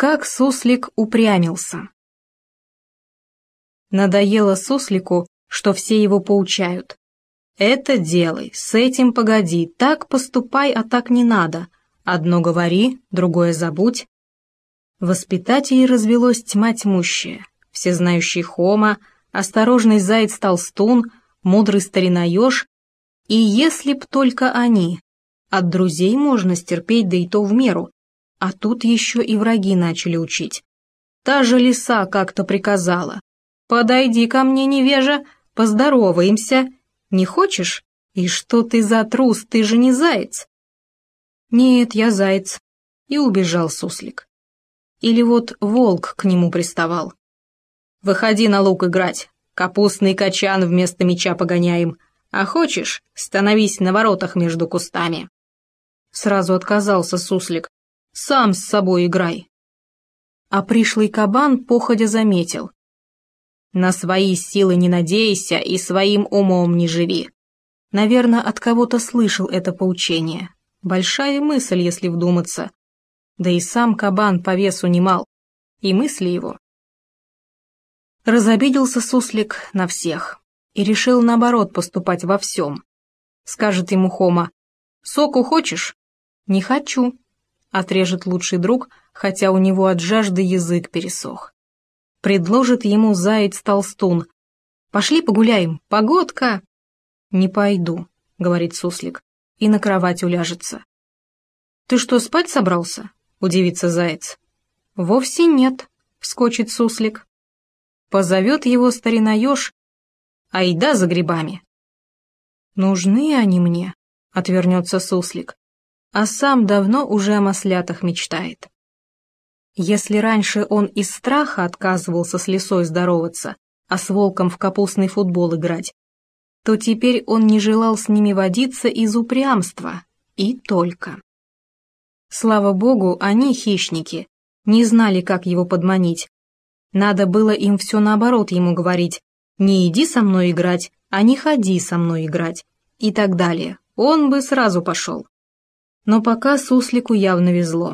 Как суслик упрямился. Надоело суслику, что все его поучают. Это делай, с этим погоди, так поступай, а так не надо. Одно говори, другое забудь. Воспитателей развелось тьма тьмущая. Всезнающий Хома, осторожный заяц-толстун, мудрый старина-еж. И если б только они. От друзей можно стерпеть, да и то в меру. А тут еще и враги начали учить. Та же лиса как-то приказала. «Подойди ко мне, невежа, поздороваемся. Не хочешь? И что ты за трус, ты же не заяц». «Нет, я заяц». И убежал суслик. Или вот волк к нему приставал. «Выходи на луг играть, капустный качан вместо меча погоняем. А хочешь, становись на воротах между кустами». Сразу отказался суслик. «Сам с собой играй». А пришлый кабан походя заметил. «На свои силы не надейся и своим умом не живи». Наверное, от кого-то слышал это поучение. Большая мысль, если вдуматься. Да и сам кабан по весу немал. И мысли его. Разобиделся суслик на всех и решил наоборот поступать во всем. Скажет ему Хома: «Соку хочешь?» «Не хочу», — отрежет лучший друг, хотя у него от жажды язык пересох. Предложит ему заяц-толстун: «Пошли погуляем, погодка». «Не пойду», — говорит суслик, и на кровать уляжется. «Ты что, спать собрался?» — удивится заяц. «Вовсе нет», — вскочит суслик. Позовет его старина-еж: «Айда за грибами». «Нужны они мне», — отвернется суслик, а сам давно уже о маслятах мечтает. Если раньше он из страха отказывался с лисой здороваться, а с волком в капустный футбол играть, то теперь он не желал с ними водиться из упрямства, и только. Слава богу, они, хищники, не знали, как его подманить. Надо было им все наоборот ему говорить: «Не иди со мной играть, а не ходи со мной играть», и так далее. Он бы сразу пошел. Но пока суслику явно везло.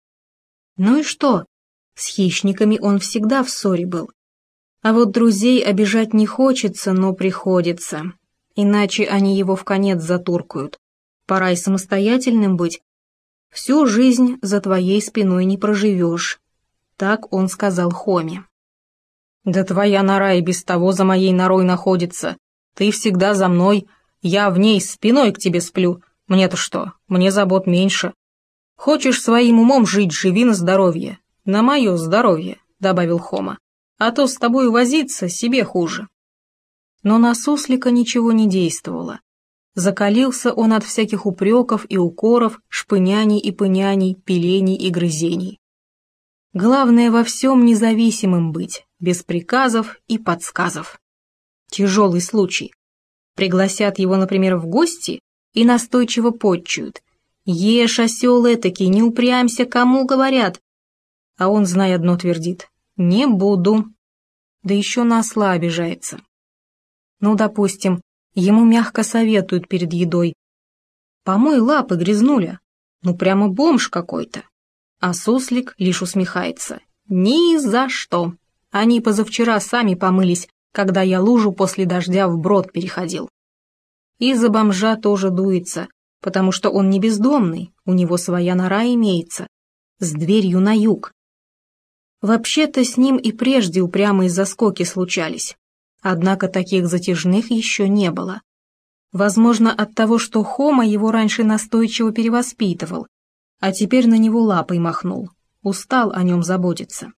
Ну и что? С хищниками он всегда в ссоре был. А вот друзей обижать не хочется, но приходится. Иначе они его вконец затуркают. Пора и самостоятельным быть. Всю жизнь за твоей спиной не проживешь. Так он сказал Хоме. «Да твоя нора и без того за моей норой находится. Ты всегда за мной, я в ней спиной к тебе сплю. Мне-то что, мне забот меньше. Хочешь своим умом жить, живи на здоровье. На мое здоровье», — добавил Хома. «А то с тобой возиться себе хуже». Но на суслика ничего не действовало. Закалился он от всяких упреков и укоров, шпыняний и пыняний, пилений и грызений. Главное во всем независимым быть, без приказов и подсказов. Тяжелый случай. Пригласят его, например, в гости и настойчиво подчуют: «Ешь, осел этакий, не упрямься, кому говорят». А он, зная одно, твердит: «Не буду». Да еще на осла обижается. Ну, допустим, ему мягко советуют перед едой: «Помой лапы, грязнуля, ну прямо бомж какой-то». А суслик лишь усмехается: «Ни за что. Они позавчера сами помылись, когда я лужу после дождя вброд переходил». И за бомжа тоже дуется, потому что он не бездомный, у него своя нора имеется, с дверью на юг. Вообще-то с ним и прежде упрямые заскоки случались, однако таких затяжных еще не было. Возможно, от того, что Хома его раньше настойчиво перевоспитывал, а теперь на него лапой махнул, устал о нем заботиться.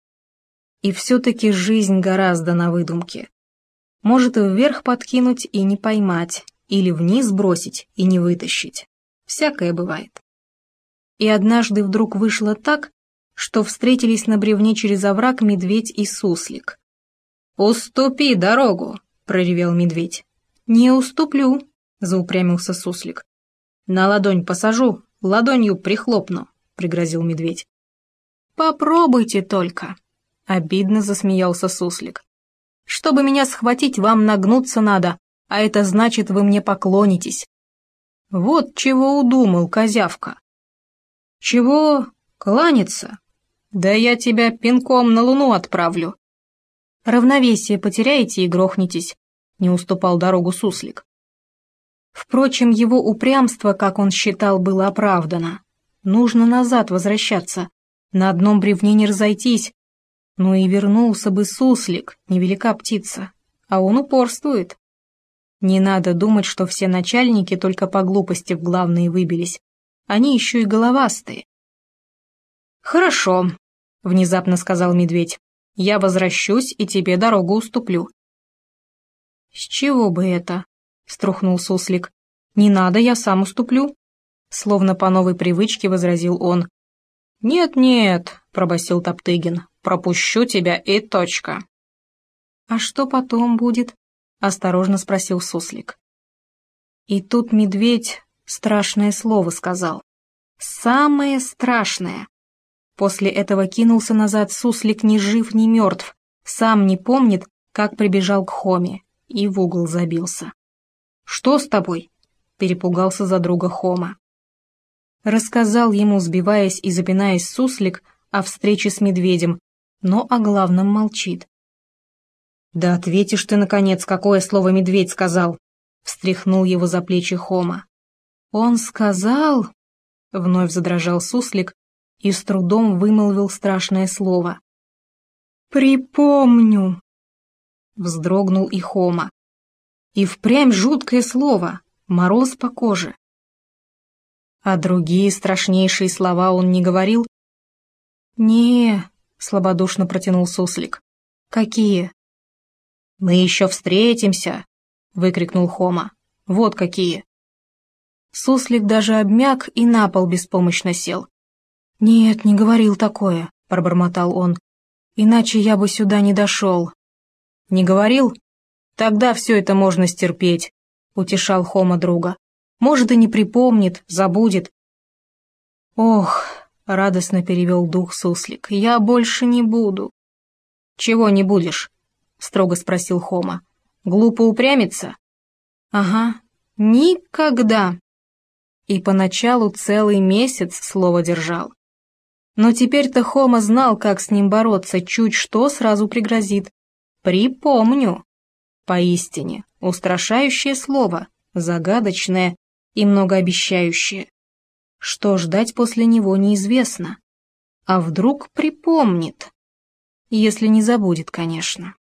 И все-таки жизнь гораздо на выдумке. Может и вверх подкинуть и не поймать, или вниз бросить и не вытащить. Всякое бывает. И однажды вдруг вышло так, что встретились на бревне через овраг медведь и суслик. «Уступи дорогу!» — проревел медведь. «Не уступлю!» — заупрямился суслик. «На ладонь посажу, ладонью прихлопну», — пригрозил медведь. «Попробуйте только!» — обидно засмеялся суслик. «Чтобы меня схватить, вам нагнуться надо, а это значит, вы мне поклонитесь». «Вот чего удумал козявка». «Чего кланяться? Да я тебя пинком на Луну отправлю. Равновесие потеряете и грохнетесь, не уступал дорогу суслик. Впрочем, его упрямство, как он считал, было оправдано. Нужно назад возвращаться, на одном бревне не разойтись. Ну и вернулся бы суслик, невелика птица, а он упорствует. Не надо думать, что все начальники только по глупости в главные выбились. Они еще и головастые. «Хорошо», — внезапно сказал медведь. «Я возвращусь и тебе дорогу уступлю». «С чего бы это?» — струхнул суслик. «Не надо, я сам уступлю», — словно по новой привычке возразил он. «Нет-нет», — пробасил Топтыгин, — «пропущу тебя и точка». «А что потом будет?» — осторожно спросил суслик. И тут медведь страшное слово сказал. Самое страшное. После этого кинулся назад суслик ни жив, ни мертв, сам не помнит, как прибежал к Хоме, и в угол забился. «Что с тобой?» — перепугался за друга Хома. Рассказал ему, сбиваясь и запинаясь, суслик о встрече с медведем, но о главном молчит. «Да ответишь ты, наконец, какое слово медведь сказал!» — встряхнул его за плечи Хома. «Он сказал...» — вновь задрожал суслик и с трудом вымолвил страшное слово. «Припомню!» — вздрогнул и Хома. И впрямь жуткое слово, мороз по коже. А другие страшнейшие слова он не говорил? «Не», — слабодушно протянул суслик. «Какие?» «Мы еще встретимся!» — выкрикнул Хома. «Вот какие!» Суслик даже обмяк и на пол беспомощно сел. «Нет, не говорил такое», — пробормотал он. «Иначе я бы сюда не дошел». «Не говорил? Тогда все это можно стерпеть», — утешал Хома друга. «Может, и не припомнит, забудет». «Ох», — радостно перевел дух суслик, — «я больше не буду». «Чего не будешь?» — строго спросил Хома. «Глупо упрямиться?» «Ага, никогда». И поначалу целый месяц слово держал. Но теперь-то Хома знал, как с ним бороться, чуть что сразу пригрозит. «Припомню». Поистине, устрашающее слово, загадочное и многообещающее. Что ждать после него неизвестно. А вдруг припомнит? Если не забудет, конечно.